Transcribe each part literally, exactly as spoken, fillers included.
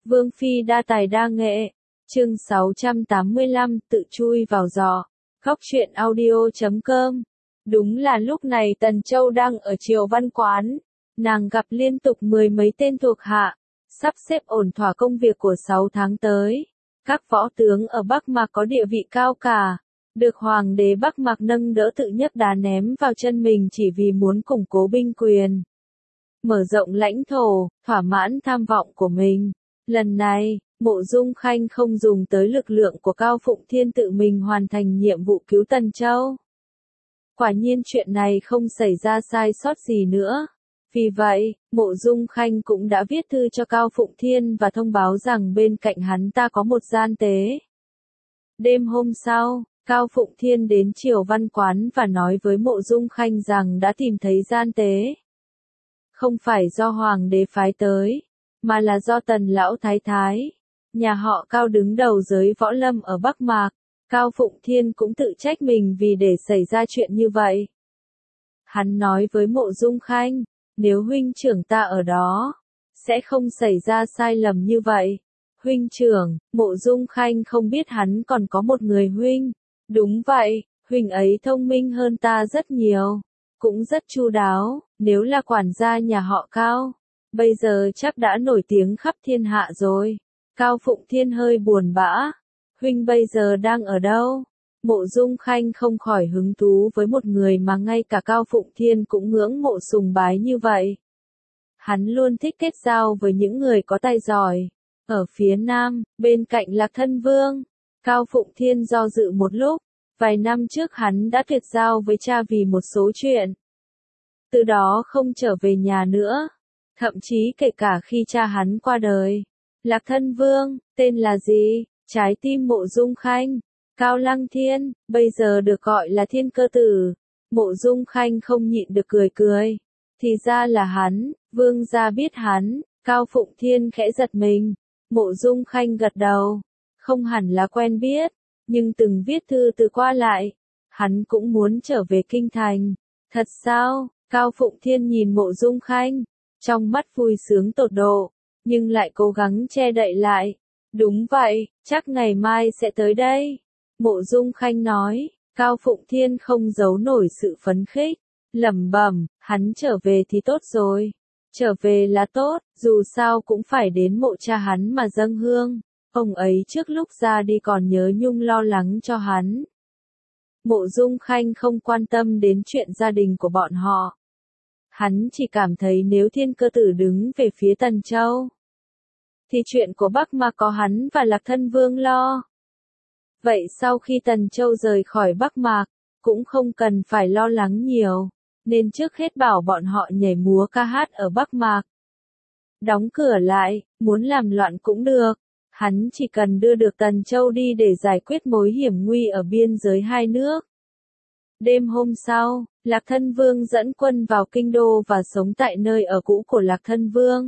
Vương phi đa tài đa nghệ. Chương sáu trăm tám mươi lăm, tự chui vào giỏ. Góc truyện audio chấm com. Đúng là lúc này Tần Châu đang ở Triều Văn Quán, nàng gặp liên tục mười mấy tên thuộc hạ, sắp xếp ổn thỏa công việc của sáu tháng tới. Các võ tướng ở Bắc Mạc có địa vị cao cả, được hoàng đế Bắc Mạc nâng đỡ tự nhấc đá ném vào chân mình chỉ vì muốn củng cố binh quyền, mở rộng lãnh thổ, thỏa mãn tham vọng của mình. Lần này, Mộ Dung Khanh không dùng tới lực lượng của Cao Phụng Thiên tự mình hoàn thành nhiệm vụ cứu Tần Châu. Quả nhiên chuyện này không xảy ra sai sót gì nữa. Vì vậy, Mộ Dung Khanh cũng đã viết thư cho Cao Phụng Thiên và thông báo rằng bên cạnh hắn ta có một gian tế. Đêm hôm sau, Cao Phụng Thiên đến Triều Văn Quán và nói với Mộ Dung Khanh rằng đã tìm thấy gian tế. Không phải do hoàng đế phái tới, mà là do Tần lão thái thái, nhà họ Cao đứng đầu giới võ lâm ở Bắc Mạc. Cao Phụng Thiên cũng tự trách mình vì để xảy ra chuyện như vậy. Hắn nói với Mộ Dung Khanh, nếu huynh trưởng ta ở đó, sẽ không xảy ra sai lầm như vậy. Huynh trưởng, Mộ Dung Khanh không biết hắn còn có một người huynh. Đúng vậy, huynh ấy thông minh hơn ta rất nhiều, cũng rất chu đáo, nếu là quản gia nhà họ Cao, bây giờ chắc đã nổi tiếng khắp thiên hạ rồi. Cao Phụng Thiên hơi buồn bã. Huynh bây giờ đang ở đâu? Mộ Dung Khanh không khỏi hứng thú với một người mà ngay cả Cao Phụng Thiên cũng ngưỡng mộ sùng bái như vậy. Hắn luôn thích kết giao với những người có tài giỏi. Ở phía nam, bên cạnh Lạc Thân Vương, Cao Phụng Thiên do dự một lúc. Vài năm trước hắn đã tuyệt giao với cha vì một số chuyện. Từ đó không trở về nhà nữa. Thậm chí kể cả khi cha hắn qua đời. Lạc Thân Vương, tên là gì? Trái tim Mộ Dung Khanh, Cao Lăng Thiên, bây giờ được gọi là Thiên Cơ Tử. Mộ Dung Khanh không nhịn được cười cười. Thì ra là hắn, vương gia biết hắn. Cao Phụng Thiên khẽ giật mình. Mộ Dung Khanh gật đầu. Không hẳn là quen biết, nhưng từng viết thư từ qua lại. Hắn cũng muốn trở về kinh thành. Thật sao? Cao Phụng Thiên nhìn Mộ Dung Khanh, trong mắt vui sướng tột độ, nhưng lại cố gắng che đậy lại. Đúng vậy, chắc ngày mai sẽ tới đây. Mộ Dung Khanh nói. Cao Phụng Thiên không giấu nổi sự phấn khích, lẩm bẩm, hắn trở về thì tốt rồi. Trở về là tốt, dù sao cũng phải đến mộ cha hắn mà dâng hương. Ông ấy trước lúc ra đi còn nhớ nhung lo lắng cho hắn. Mộ Dung Khanh không quan tâm đến chuyện gia đình của bọn họ. Hắn chỉ cảm thấy nếu Thiên Cơ Tử đứng về phía Tần Châu, thì chuyện của Bắc Mạc có hắn và Lạc Thân Vương lo. Vậy sau khi Tần Châu rời khỏi Bắc Mạc, cũng không cần phải lo lắng nhiều, nên trước hết bảo bọn họ nhảy múa ca hát ở Bắc Mạc. Đóng cửa lại, muốn làm loạn cũng được, hắn chỉ cần đưa được Tần Châu đi để giải quyết mối hiểm nguy ở biên giới hai nước. Đêm hôm sau, Lạc Thân Vương dẫn quân vào kinh đô và sống tại nơi ở cũ của Lạc Thân Vương.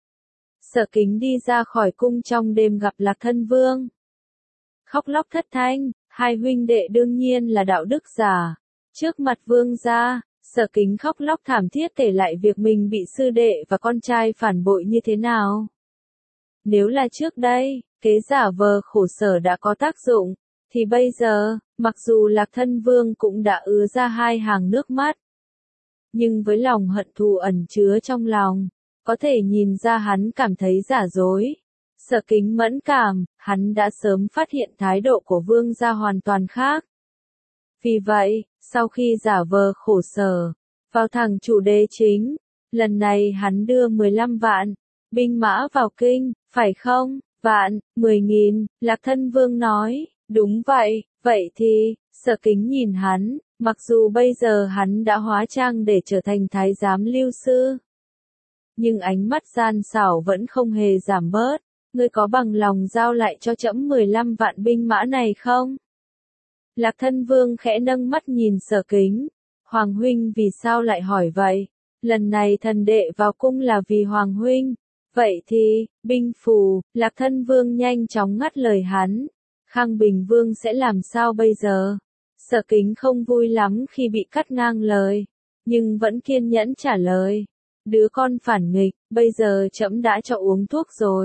Sở Kính đi ra khỏi cung trong đêm gặp Lạc Thân Vương. Khóc lóc thất thanh, hai huynh đệ đương nhiên là đạo đức giả. Trước mặt vương gia, Sở Kính khóc lóc thảm thiết kể lại việc mình bị sư đệ và con trai phản bội như thế nào. Nếu là trước đây, kế giả vờ khổ sở đã có tác dụng, thì bây giờ, mặc dù Lạc Thân Vương cũng đã ứa ra hai hàng nước mắt. Nhưng với lòng hận thù ẩn chứa trong lòng, có thể nhìn ra hắn cảm thấy giả dối. Sở Kính mẫn cảm, hắn đã sớm phát hiện thái độ của vương gia hoàn toàn khác. Vì vậy, sau khi giả vờ khổ sở, vào thẳng chủ đề chính, lần này hắn đưa mười lăm vạn binh mã vào kinh, phải không? Vạn, mười nghìn, Lạc Thân Vương nói, đúng vậy, vậy thì, Sở Kính nhìn hắn, mặc dù bây giờ hắn đã hóa trang để trở thành thái giám Lưu Sư. Nhưng ánh mắt gian xảo vẫn không hề giảm bớt. Ngươi có bằng lòng giao lại cho trẫm mười lăm vạn binh mã này không? Lạc Thân Vương khẽ nâng mắt nhìn Sở Kính. Hoàng huynh vì sao lại hỏi vậy? Lần này thần đệ vào cung là vì Hoàng huynh. Vậy thì, binh phù, Lạc Thân Vương nhanh chóng ngắt lời hắn. Khang Bình Vương sẽ làm sao bây giờ? Sở Kính không vui lắm khi bị cắt ngang lời, nhưng vẫn kiên nhẫn trả lời. Đứa con phản nghịch, bây giờ trẫm đã cho uống thuốc rồi.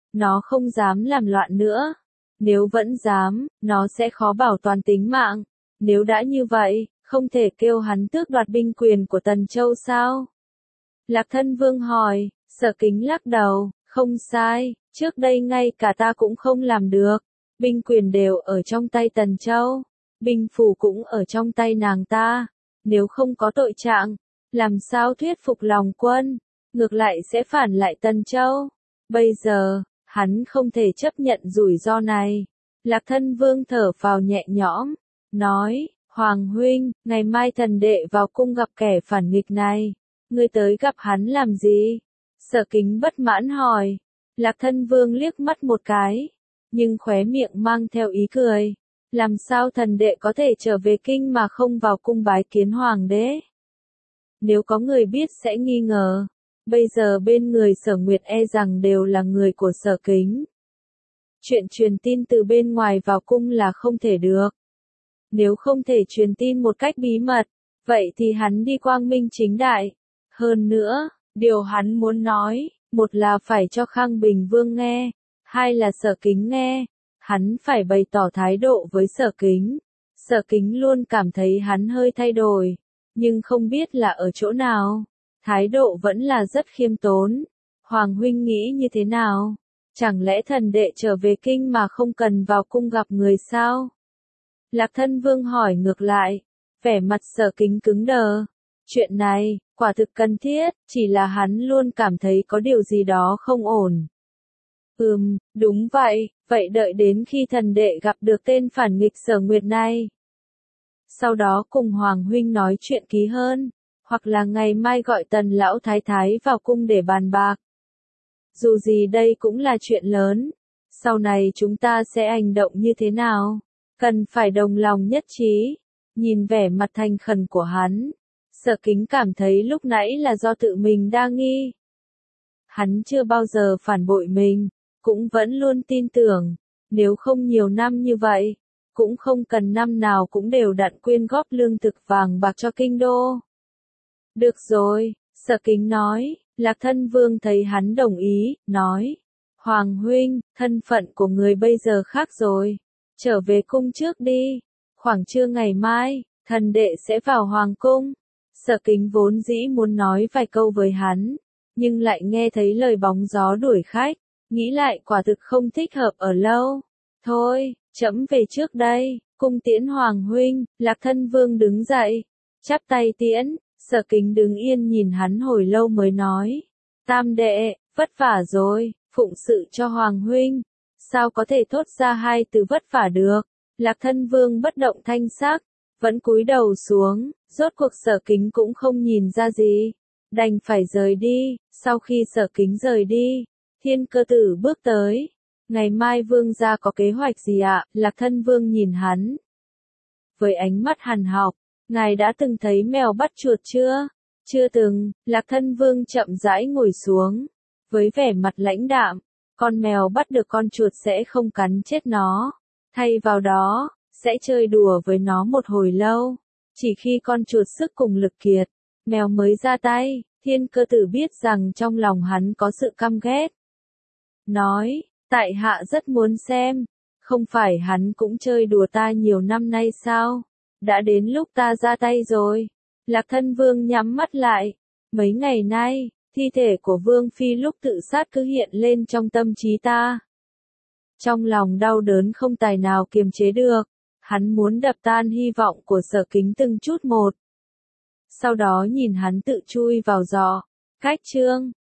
Nó không dám làm loạn nữa. Nếu vẫn dám, nó sẽ khó bảo toàn tính mạng. Nếu đã như vậy, không thể kêu hắn tước đoạt binh quyền của Tần Châu sao? Lạc Thân Vương hỏi, Sở Kính lắc đầu, không sai, trước đây ngay cả ta cũng không làm được. Binh quyền đều ở trong tay Tần Châu, binh phủ cũng ở trong tay nàng ta. Nếu không có tội trạng, làm sao thuyết phục lòng quân, ngược lại sẽ phản lại Tần Châu. Bây giờ, hắn không thể chấp nhận rủi ro này. Lạc Thân Vương thở phào nhẹ nhõm, nói, Hoàng huynh, ngày mai thần đệ vào cung gặp kẻ phản nghịch này. Ngươi tới gặp hắn làm gì? Sở Kính bất mãn hỏi. Lạc Thân Vương liếc mắt một cái, nhưng khóe miệng mang theo ý cười. Làm sao thần đệ có thể trở về kinh mà không vào cung bái kiến hoàng đế? Nếu có người biết sẽ nghi ngờ. Bây giờ bên người Sở Nguyệt e rằng đều là người của Sở Kính. Chuyện truyền tin từ bên ngoài vào cung là không thể được. Nếu không thể truyền tin một cách bí mật, vậy thì hắn đi quang minh chính đại. Hơn nữa, điều hắn muốn nói, một là phải cho Khang Bình Vương nghe, hai là Sở Kính nghe. Hắn phải bày tỏ thái độ với Sở Kính. Sở Kính luôn cảm thấy hắn hơi thay đổi, nhưng không biết là ở chỗ nào. Thái độ vẫn là rất khiêm tốn. Hoàng huynh nghĩ như thế nào? Chẳng lẽ thần đệ trở về kinh mà không cần vào cung gặp người sao? Lạc Thân Vương hỏi ngược lại, vẻ mặt Sở Kính cứng đờ. Chuyện này, quả thực cần thiết, chỉ là hắn luôn cảm thấy có điều gì đó không ổn. Ừm, đúng vậy, vậy đợi đến khi thần đệ gặp được tên phản nghịch Sở Nguyệt này. Sau đó cùng Hoàng huynh nói chuyện ký hơn, hoặc là ngày mai gọi Tần lão thái thái vào cung để bàn bạc. Dù gì đây cũng là chuyện lớn, sau này chúng ta sẽ hành động như thế nào? Cần phải đồng lòng nhất trí. Nhìn vẻ mặt thành khẩn của hắn, Sở Kính cảm thấy lúc nãy là do tự mình đa nghi. Hắn chưa bao giờ phản bội mình, cũng vẫn luôn tin tưởng, nếu không nhiều năm như vậy, cũng không cần năm nào cũng đều đặn quyên góp lương thực vàng bạc cho kinh đô. Được rồi, Sở Kính nói. Lạc Thân Vương thấy hắn đồng ý, nói, Hoàng huynh, thân phận của người bây giờ khác rồi, trở về cung trước đi, khoảng trưa ngày mai, thần đệ sẽ vào hoàng cung. Sở Kính vốn dĩ muốn nói vài câu với hắn, nhưng lại nghe thấy lời bóng gió đuổi khách, nghĩ lại quả thực không thích hợp ở lâu. Thôi, trẫm về trước đây, cung tiễn Hoàng huynh. Lạc Thân Vương đứng dậy, chắp tay tiễn. Sở Kính đứng yên nhìn hắn hồi lâu mới nói, tam đệ, vất vả rồi, phụng sự cho Hoàng huynh. Sao có thể thốt ra hai từ vất vả được? Lạc Thân Vương bất động thanh sắc, vẫn cúi đầu xuống, rốt cuộc Sở Kính cũng không nhìn ra gì, đành phải rời đi. Sau khi Sở Kính rời đi, Thiên Cơ Tử bước tới. Ngày mai Vương gia có kế hoạch gì ạ? Lạc Thân Vương nhìn hắn với ánh mắt hằn học. Ngài đã từng thấy mèo bắt chuột chưa? Chưa từng. Lạc Thân Vương chậm rãi ngồi xuống, với vẻ mặt lãnh đạm. Con mèo bắt được con chuột sẽ không cắn chết nó, thay vào đó, sẽ chơi đùa với nó một hồi lâu. Chỉ khi con chuột sức cùng lực kiệt, mèo mới ra tay. Thiên Cơ Tử biết rằng trong lòng hắn có sự căm ghét. Nói, tại hạ rất muốn xem, không phải hắn cũng chơi đùa ta nhiều năm nay sao? Đã đến lúc ta ra tay rồi. Lạc Thân Vương nhắm mắt lại. Mấy ngày nay, thi thể của Vương Phi lúc tự sát cứ hiện lên trong tâm trí ta. Trong lòng đau đớn không tài nào kiềm chế được. Hắn muốn đập tan hy vọng của Sở Kính từng chút một. Sau đó nhìn hắn tự chui vào giò. Cách chương